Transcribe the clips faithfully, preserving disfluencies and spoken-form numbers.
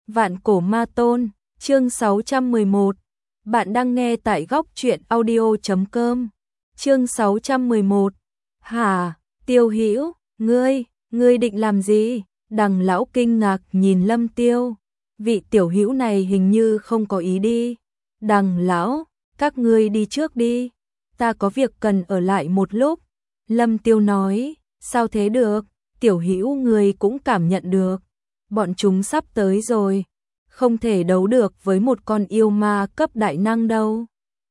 Vạn cổ ma tôn, chương sáu trăm mười một. Bạn đang nghe tại góc truyện audio chấm com. Chương sáu trăm mười một. Hả, Tiêu Hữu, ngươi, ngươi định làm gì? Đằng lão kinh ngạc nhìn Lâm Tiêu. Vị tiểu hữu này hình như không có ý đi. Đằng lão, các ngươi đi trước đi. Ta có việc cần ở lại một lúc. Lâm Tiêu nói, sao thế được? Tiểu hữu ngươi cũng cảm nhận được. Bọn chúng sắp tới rồi, không thể đấu được với một con yêu ma cấp đại năng đâu.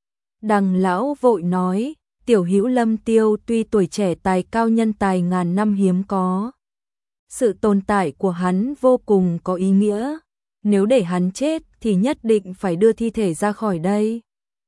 Đằng lão vội nói, tiểu hữu Lâm Tiêu tuy tuổi trẻ tài cao nhân tài ngàn năm hiếm có. Sự tồn tại của hắn vô cùng có ý nghĩa, nếu để hắn chết thì nhất định phải đưa thi thể ra khỏi đây.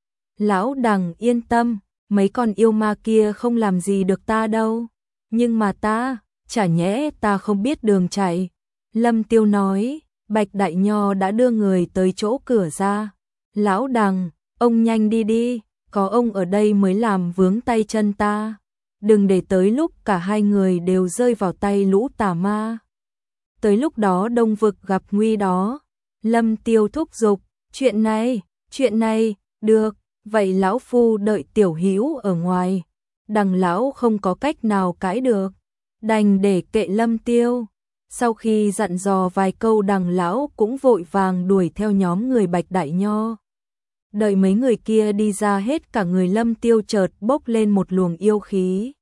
Lão Đằng yên tâm, mấy con yêu ma kia không làm gì được ta đâu. Nhưng mà ta, chả nhẽ ta không biết đường chạy. Lâm Tiêu nói, Bạch Đại Nho đã đưa người tới chỗ cửa ra. Lão Đằng, ông nhanh đi đi, có ông ở đây mới làm vướng tay chân ta. Đừng để tới lúc cả hai người đều rơi vào tay lũ tà ma. Tới lúc đó Đông Vực gặp nguy đó. Lâm Tiêu thúc giục, chuyện này, chuyện này, được, vậy lão phu đợi tiểu hữu ở ngoài. Đằng lão không có cách nào cãi được, đành để kệ Lâm Tiêu. Sau khi dặn dò vài câu đằng lão cũng vội vàng đuổi theo nhóm người Bạch Đại Nho. Đợi mấy người kia đi ra hết cả người Lâm Tiêu chợt bốc lên một luồng yêu khí.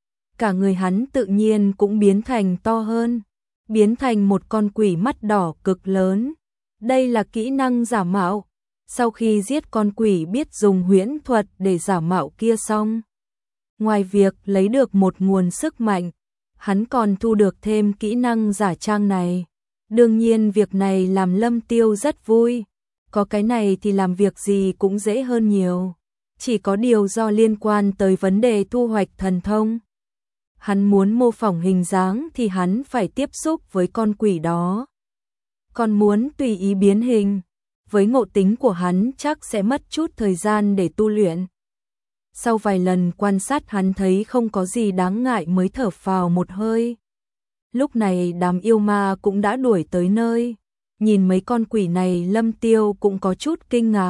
Cả người hắn tự nhiên cũng biến thành to hơn, biến thành một con quỷ mắt đỏ cực lớn. Đây là kỹ năng giả mạo. Sau khi giết con quỷ biết dùng huyễn thuật để giả mạo kia xong, ngoài việc lấy được một nguồn sức mạnh, hắn còn thu được thêm kỹ năng giả trang này. Đương nhiên việc này làm Lâm Tiêu rất vui. Có cái này thì làm việc gì cũng dễ hơn nhiều. Chỉ có điều do liên quan tới vấn đề thu hoạch thần thông. Hắn muốn mô phỏng hình dáng thì hắn phải tiếp xúc với con quỷ đó. Còn muốn tùy ý biến hình, với ngộ tính của hắn chắc sẽ mất chút thời gian để tu luyện. Sau vài lần quan sát hắn thấy không có gì đáng ngại mới thở phào một hơi. Lúc này đám yêu ma cũng đã đuổi tới nơi. Nhìn mấy con quỷ này Lâm Tiêu cũng có chút kinh ngạc.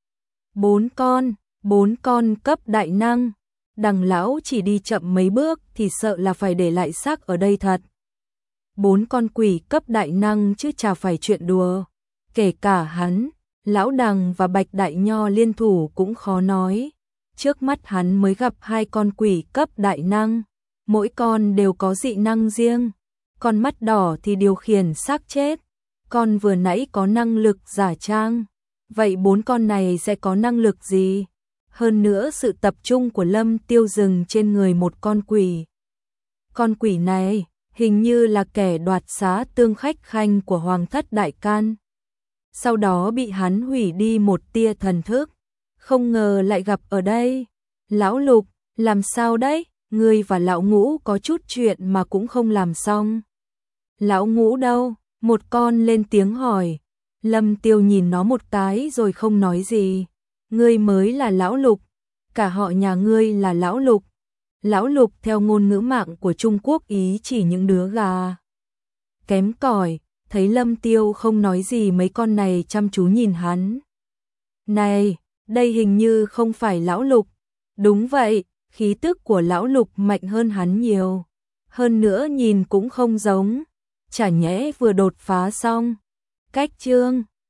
Bốn con, bốn con cấp đại năng. Đằng lão chỉ đi chậm mấy bước thì sợ là phải để lại xác ở đây thật. Bốn con quỷ cấp đại năng chứ chả phải chuyện đùa. Kể cả hắn, lão Đằng và Bạch Đại Nho liên thủ cũng khó nói. Trước mắt hắn mới gặp hai con quỷ cấp đại năng, mỗi con đều có dị năng riêng. Con mắt đỏ thì điều khiển xác chết, con vừa nãy có năng lực giả trang. Vậy bốn con này sẽ có năng lực gì? Hơn nữa sự tập trung của Lâm Tiêu dừng trên người một con quỷ. Con quỷ này hình như là kẻ đoạt xá tương khách khanh của Hoàng thất Đại Can. Sau đó bị hắn hủy đi một tia thần thức. Không ngờ lại gặp ở đây. Lão Lục, làm sao đấy? Ngươi và lão Ngũ có chút chuyện mà cũng không làm xong. Lão Ngũ đâu? Một con lên tiếng hỏi. Lâm Tiêu nhìn nó một cái rồi không nói gì. Ngươi mới là lão Lục. Cả họ nhà ngươi là lão Lục. Lão Lục theo ngôn ngữ mạng của Trung Quốc ý chỉ những đứa gà kém cỏi. Thấy Lâm Tiêu không nói gì mấy con này chăm chú nhìn hắn. Này, đây hình như không phải lão Lục. Đúng vậy, khí tức của lão Lục mạnh hơn hắn nhiều. Hơn nữa nhìn cũng không giống. Chả nhẽ vừa đột phá xong. Cách chương